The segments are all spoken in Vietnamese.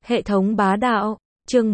Hệ thống bá đạo, chương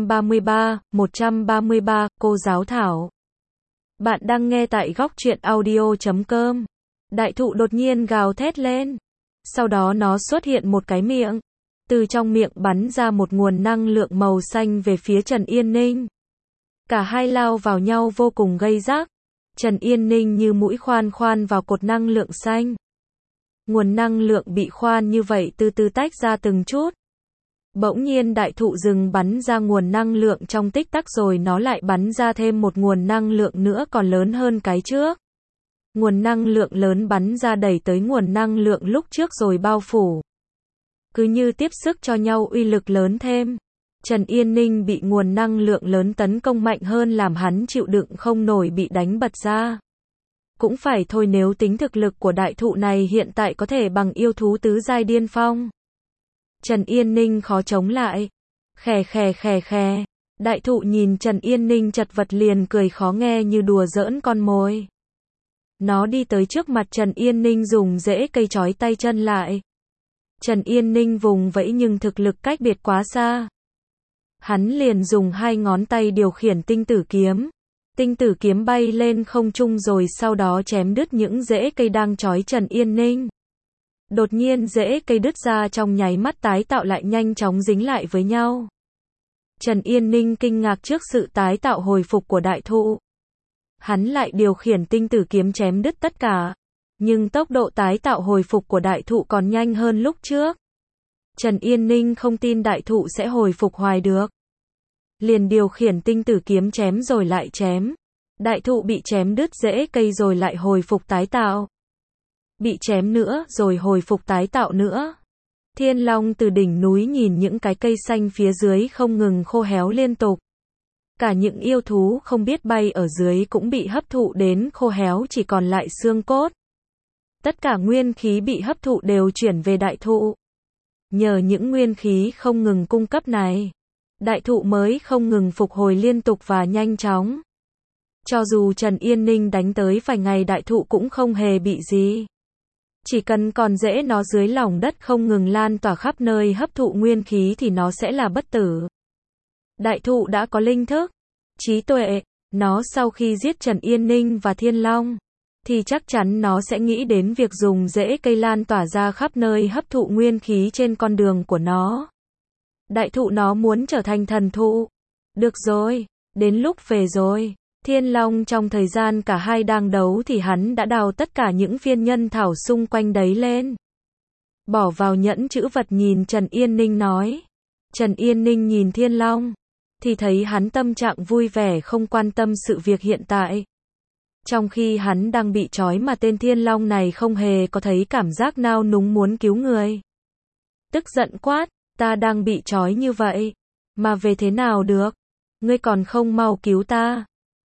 133, cô giáo Thảo. Bạn đang nghe tại góc truyện audio.com. Đại thụ đột nhiên gào thét lên. Sau đó nó xuất hiện một cái miệng. Từ trong miệng bắn ra một nguồn năng lượng màu xanh về phía Trần Yên Ninh. Cả hai lao vào nhau vô cùng gây rắc. Trần Yên Ninh như mũi khoan vào cột năng lượng xanh. Nguồn năng lượng bị khoan như vậy từ từ tách ra từng chút. Bỗng nhiên đại thụ rừng bắn ra nguồn năng lượng trong tích tắc rồi nó lại bắn ra thêm một nguồn năng lượng nữa còn lớn hơn cái trước. Nguồn năng lượng lớn bắn ra đẩy tới nguồn năng lượng lúc trước rồi bao phủ. Cứ như tiếp sức cho nhau uy lực lớn thêm. Trần Yên Ninh bị nguồn năng lượng lớn tấn công mạnh hơn làm hắn chịu đựng không nổi bị đánh bật ra. Cũng phải thôi nếu tính thực lực của đại thụ này hiện tại có thể bằng yêu thú tứ giai điên phong. Trần Yên Ninh khó chống lại. Khè. Đại thụ nhìn Trần Yên Ninh chật vật liền cười khó nghe như đùa giỡn con mồi. Nó đi tới trước mặt Trần Yên Ninh dùng rễ cây trói tay chân lại. Trần Yên Ninh vùng vẫy nhưng thực lực cách biệt quá xa. Hắn liền dùng hai ngón tay điều khiển tinh tử kiếm. Tinh tử kiếm bay lên không trung rồi sau đó chém đứt những rễ cây đang trói Trần Yên Ninh. Đột nhiên rễ cây đứt ra trong nháy mắt tái tạo lại nhanh chóng dính lại với nhau. Trần Yên Ninh kinh ngạc trước sự tái tạo hồi phục của đại thụ. Hắn lại điều khiển tinh tử kiếm chém đứt tất cả. Nhưng tốc độ tái tạo hồi phục của đại thụ còn nhanh hơn lúc trước. Trần Yên Ninh không tin đại thụ sẽ hồi phục hoài được. Liền điều khiển tinh tử kiếm chém rồi lại chém. Đại thụ bị chém đứt rễ cây rồi lại hồi phục tái tạo. Bị chém nữa rồi hồi phục tái tạo nữa. Thiên Long từ đỉnh núi nhìn những cái cây xanh phía dưới không ngừng khô héo liên tục. Cả những yêu thú không biết bay ở dưới cũng bị hấp thụ đến khô héo chỉ còn lại xương cốt. Tất cả nguyên khí bị hấp thụ đều chuyển về đại thụ. Nhờ những nguyên khí không ngừng cung cấp này, đại thụ mới không ngừng phục hồi liên tục và nhanh chóng. Cho dù Trần Yên Ninh đánh tới vài ngày đại thụ cũng không hề bị gì. Chỉ cần còn rễ nó dưới lòng đất không ngừng lan tỏa khắp nơi hấp thụ nguyên khí thì nó sẽ là bất tử. Đại thụ đã có linh thức, trí tuệ, nó sau khi giết Trần Yên Ninh và Thiên Long, thì chắc chắn nó sẽ nghĩ đến việc dùng rễ cây lan tỏa ra khắp nơi hấp thụ nguyên khí trên con đường của nó. Đại thụ nó muốn trở thành thần thụ. Được rồi, đến lúc về rồi. Thiên Long trong thời gian cả hai đang đấu thì hắn đã đào tất cả những viên nhân thảo xung quanh đấy lên. Bỏ vào nhẫn trữ vật nhìn Trần Yên Ninh nói. Trần Yên Ninh nhìn Thiên Long, thì thấy hắn tâm trạng vui vẻ không quan tâm sự việc hiện tại. Trong khi hắn đang bị trói mà tên Thiên Long này không hề có thấy cảm giác nao núng muốn cứu người. Tức giận quát, ta đang bị trói như vậy, mà về thế nào được? Ngươi còn không mau cứu ta.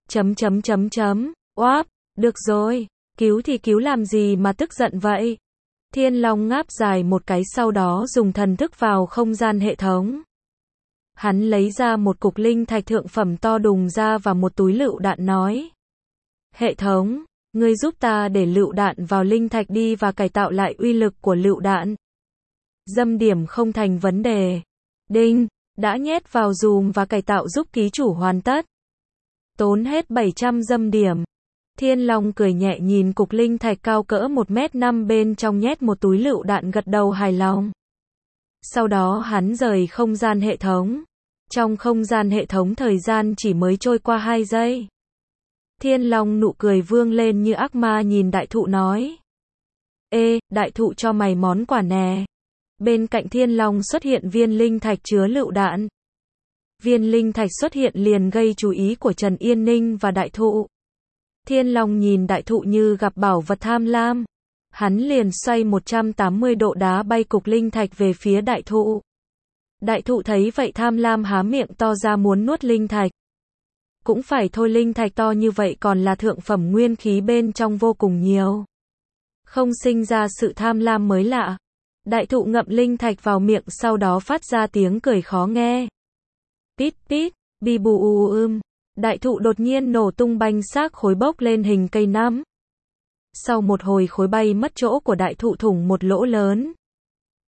Oáp, được rồi, cứu thì cứu làm gì mà tức giận vậy? Thiên Long ngáp dài một cái sau đó dùng thần thức vào không gian hệ thống. Hắn lấy ra một cục linh thạch thượng phẩm to đùng ra và một túi lựu đạn nói. Hệ thống, ngươi giúp ta để lựu đạn vào linh thạch đi và cải tạo lại uy lực của lựu đạn. Dâm điểm không thành vấn đề. Đinh, đã nhét vào dùm và cải tạo giúp ký chủ hoàn tất. Tốn hết 700 dâm điểm. Thiên Long cười nhẹ nhìn cục linh thạch cao cỡ 1m5 bên trong nhét một túi lựu đạn gật đầu hài lòng. Sau đó hắn rời không gian hệ thống. Trong không gian hệ thống thời gian chỉ mới trôi qua 2 giây. Thiên Long nụ cười vương lên như ác ma nhìn đại thụ nói. Ê, đại thụ cho mày món quà nè. Bên cạnh Thiên Long xuất hiện viên linh thạch chứa lựu đạn. Viên linh thạch xuất hiện liền gây chú ý của Trần Yên Ninh và đại thụ. Thiên Long nhìn đại thụ như gặp bảo vật tham lam. Hắn liền xoay 180 độ đá bay cục linh thạch về phía đại thụ. Đại thụ thấy vậy tham lam há miệng to ra muốn nuốt linh thạch. Cũng phải thôi linh thạch to như vậy còn là thượng phẩm nguyên khí bên trong vô cùng nhiều. Không sinh ra sự tham lam mới lạ. Đại thụ ngậm linh thạch vào miệng sau đó phát ra tiếng cười khó nghe. Pít pít, bi bù Đại thụ đột nhiên nổ tung banh xác khối bốc lên hình cây nắm. Sau một hồi khối bay mất chỗ của đại thụ thủng một lỗ lớn.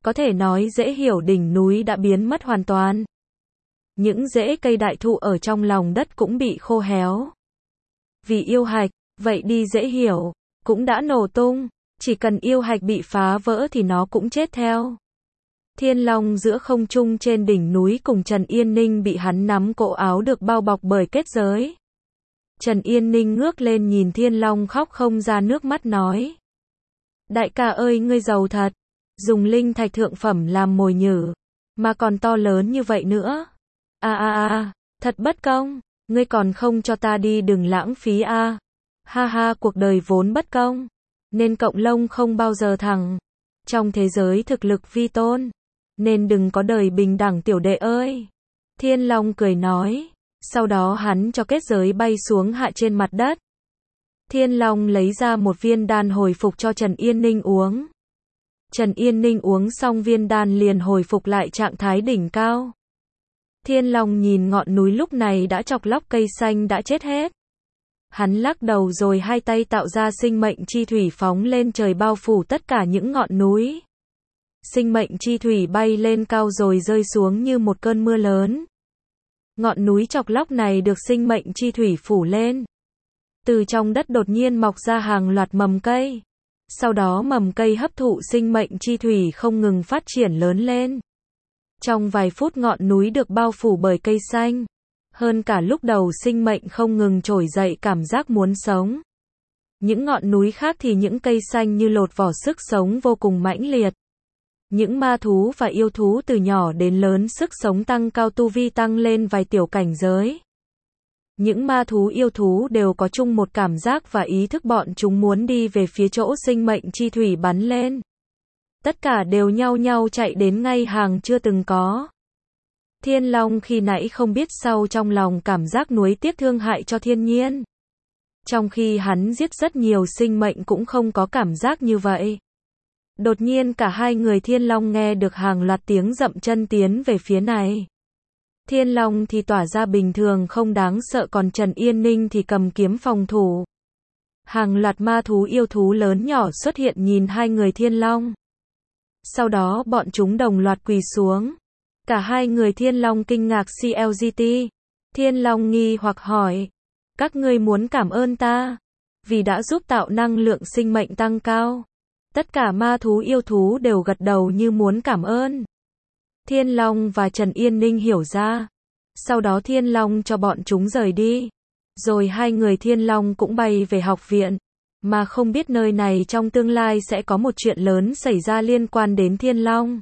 Có thể nói dễ hiểu đỉnh núi đã biến mất hoàn toàn. Những rễ cây đại thụ ở trong lòng đất cũng bị khô héo. Vì yêu hạch, vậy đi dễ hiểu, cũng đã nổ tung, chỉ cần yêu hạch bị phá vỡ thì nó cũng chết theo. Thiên Long giữa không trung trên đỉnh núi cùng Trần Yên Ninh bị hắn nắm cổ áo được bao bọc bởi kết giới. Trần Yên Ninh ngước lên nhìn Thiên Long khóc không ra nước mắt nói. Đại ca ơi ngươi giàu thật, dùng linh thạch thượng phẩm làm mồi nhử, mà còn to lớn như vậy nữa. Thật bất công, ngươi còn không cho ta đi đừng lãng phí a. Ha ha cuộc đời vốn bất công, nên cộng lông không bao giờ thẳng. Trong thế giới thực lực vi tôn, nên đừng có đời bình đẳng tiểu đệ ơi. Thiên Long cười nói, sau đó hắn cho kết giới bay xuống hạ trên mặt đất. Thiên Long lấy ra một viên đan hồi phục cho Trần Yên Ninh uống. Trần Yên Ninh uống xong viên đan liền hồi phục lại trạng thái đỉnh cao. Thiên Long nhìn ngọn núi lúc này đã chọc lóc cây xanh đã chết hết. Hắn lắc đầu rồi hai tay tạo ra sinh mệnh chi thủy phóng lên trời bao phủ tất cả những ngọn núi. Sinh mệnh chi thủy bay lên cao rồi rơi xuống như một cơn mưa lớn. Ngọn núi chọc lóc này được sinh mệnh chi thủy phủ lên. Từ trong đất đột nhiên mọc ra hàng loạt mầm cây. Sau đó mầm cây hấp thụ sinh mệnh chi thủy không ngừng phát triển lớn lên. Trong vài phút ngọn núi được bao phủ bởi cây xanh. Hơn cả lúc đầu sinh mệnh không ngừng trỗi dậy cảm giác muốn sống. Những ngọn núi khác thì những cây xanh như lột vỏ sức sống vô cùng mãnh liệt. Những ma thú và yêu thú từ nhỏ đến lớn sức sống tăng cao tu vi tăng lên vài tiểu cảnh giới. Những ma thú yêu thú đều có chung một cảm giác và ý thức bọn chúng muốn đi về phía chỗ sinh mệnh chi thủy bắn lên. Tất cả đều nhau nhau chạy đến ngay hàng chưa từng có. Thiên Long khi nãy không biết sau trong lòng cảm giác nuối tiếc thương hại cho thiên nhiên. Trong khi hắn giết rất nhiều sinh mệnh cũng không có cảm giác như vậy. Đột nhiên cả hai người Thiên Long nghe được hàng loạt tiếng dậm chân tiến về phía này. Thiên Long thì tỏa ra bình thường không đáng sợ còn Trần Yên Ninh thì cầm kiếm phòng thủ. Hàng loạt ma thú yêu thú lớn nhỏ xuất hiện nhìn hai người Thiên Long. Sau đó bọn chúng đồng loạt quỳ xuống. Cả hai người Thiên Long kinh ngạc CLGT. Thiên Long nghi hoặc hỏi. Các ngươi muốn cảm ơn ta. Vì đã giúp tạo năng lượng sinh mệnh tăng cao. Tất cả ma thú yêu thú đều gật đầu như muốn cảm ơn. Thiên Long và Trần Yên Ninh hiểu ra. Sau đó Thiên Long cho bọn chúng rời đi. Rồi hai người Thiên Long cũng bay về học viện. Mà không biết nơi này trong tương lai sẽ có một chuyện lớn xảy ra liên quan đến Thiên Long.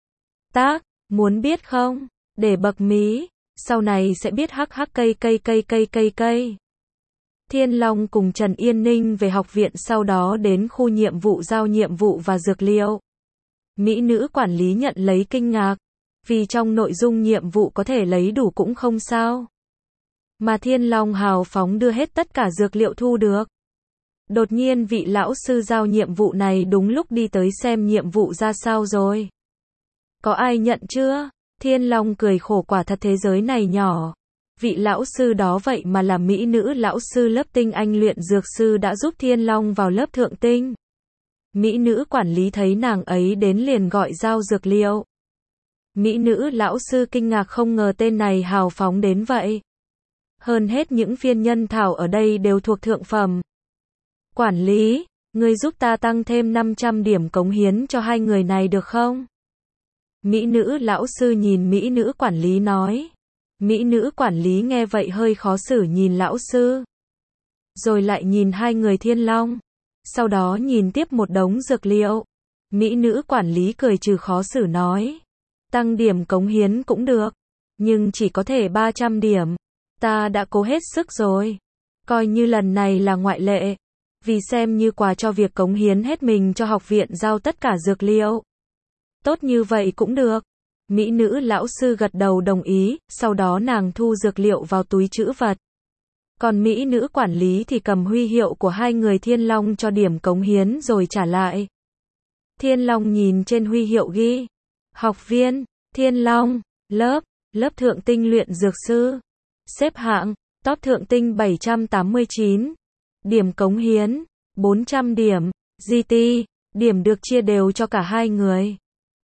Muốn biết không? Để bậc mí. Sau này sẽ biết hắc hắc cây. Thiên Long cùng Trần Yên Ninh về học viện sau đó đến khu nhiệm vụ giao nhiệm vụ và dược liệu. Mỹ nữ quản lý nhận lấy kinh ngạc. Vì trong nội dung nhiệm vụ có thể lấy đủ cũng không sao. Mà Thiên Long hào phóng đưa hết tất cả dược liệu thu được. Đột nhiên vị lão sư giao nhiệm vụ này đúng lúc đi tới xem nhiệm vụ ra sao rồi. Có ai nhận chưa? Thiên Long cười khổ quả thật thế giới này nhỏ. Vị lão sư đó vậy mà là mỹ nữ lão sư lớp tinh anh luyện dược sư đã giúp Thiên Long vào lớp thượng tinh. Mỹ nữ quản lý thấy nàng ấy đến liền gọi giao dược liệu. Mỹ nữ lão sư kinh ngạc không ngờ tên này hào phóng đến vậy. Hơn hết những viên nhân thảo ở đây đều thuộc thượng phẩm. Quản lý, ngươi giúp ta tăng thêm 500 điểm cống hiến cho hai người này được không? Mỹ nữ lão sư nhìn mỹ nữ quản lý nói. Mỹ nữ quản lý nghe vậy hơi khó xử nhìn lão sư. Rồi lại nhìn hai người Thiên Long. Sau đó nhìn tiếp một đống dược liệu. Mỹ nữ quản lý cười trừ khó xử nói. Tăng điểm cống hiến cũng được. Nhưng chỉ có thể 300 điểm. Ta đã cố hết sức rồi. Coi như lần này là ngoại lệ. Vì xem như quà cho việc cống hiến hết mình cho học viện giao tất cả dược liệu. Tốt như vậy cũng được. Mỹ nữ lão sư gật đầu đồng ý, sau đó nàng thu dược liệu vào túi trữ vật. Còn mỹ nữ quản lý thì cầm huy hiệu của hai người Thiên Long cho điểm cống hiến rồi trả lại. Thiên Long nhìn trên huy hiệu ghi. Học viên, Thiên Long, lớp thượng tinh luyện dược sư. Xếp hạng, top thượng tinh 789. Điểm cống hiến, 400 điểm. GT, điểm được chia đều cho cả hai người.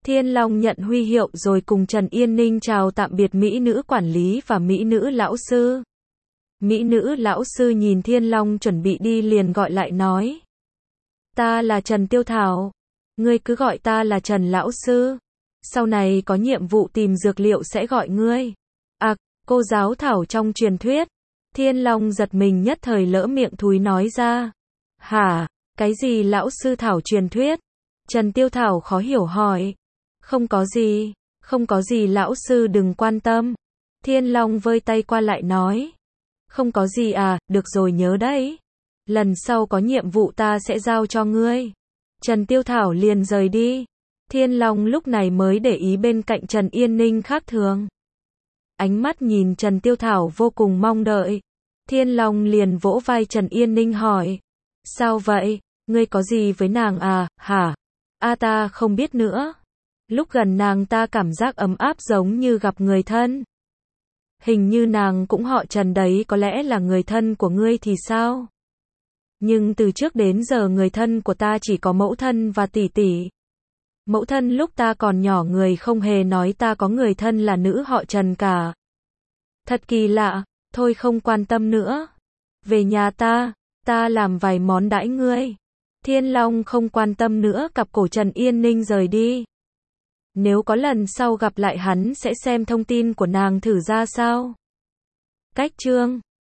Thiên Long nhận huy hiệu rồi cùng Trần Yên Ninh chào tạm biệt mỹ nữ quản lý và mỹ nữ lão sư. Mỹ nữ lão sư nhìn Thiên Long chuẩn bị đi liền gọi lại nói. Ta là Trần Tiêu Thảo. Ngươi cứ gọi ta là Trần lão sư. Sau này có nhiệm vụ tìm dược liệu sẽ gọi ngươi. À, cô giáo Thảo trong truyền thuyết. Thiên Long giật mình nhất thời lỡ miệng thúi nói ra. Hả, cái gì lão sư Thảo truyền thuyết? Trần Tiêu Thảo khó hiểu hỏi. Không có gì lão sư đừng quan tâm. Thiên Long vơi tay qua lại nói. Không có gì à, được rồi nhớ đấy. Lần sau có nhiệm vụ ta sẽ giao cho ngươi. Trần Tiêu Thảo liền rời đi. Thiên Long lúc này mới để ý bên cạnh Trần Yên Ninh khác thường. Ánh mắt nhìn Trần Tiêu Thảo vô cùng mong đợi. Thiên Long liền vỗ vai Trần Yên Ninh hỏi. Sao vậy? Ngươi có gì với nàng à, hả? Ta không biết nữa. Lúc gần nàng ta cảm giác ấm áp giống như gặp người thân. Hình như nàng cũng họ Trần đấy, có lẽ là người thân của ngươi thì sao? Nhưng từ trước đến giờ người thân của ta chỉ có mẫu thân và tỷ tỷ. Mẫu thân lúc ta còn nhỏ người không hề nói ta có người thân là nữ họ Trần cả. Thật kỳ lạ, thôi không quan tâm nữa. Về nhà ta làm vài món đãi ngươi. Thiên Long không quan tâm nữa, cặp cổ Trần Yên Ninh rời đi. Nếu có lần sau gặp lại hắn sẽ xem thông tin của nàng thử ra sao. Cách chương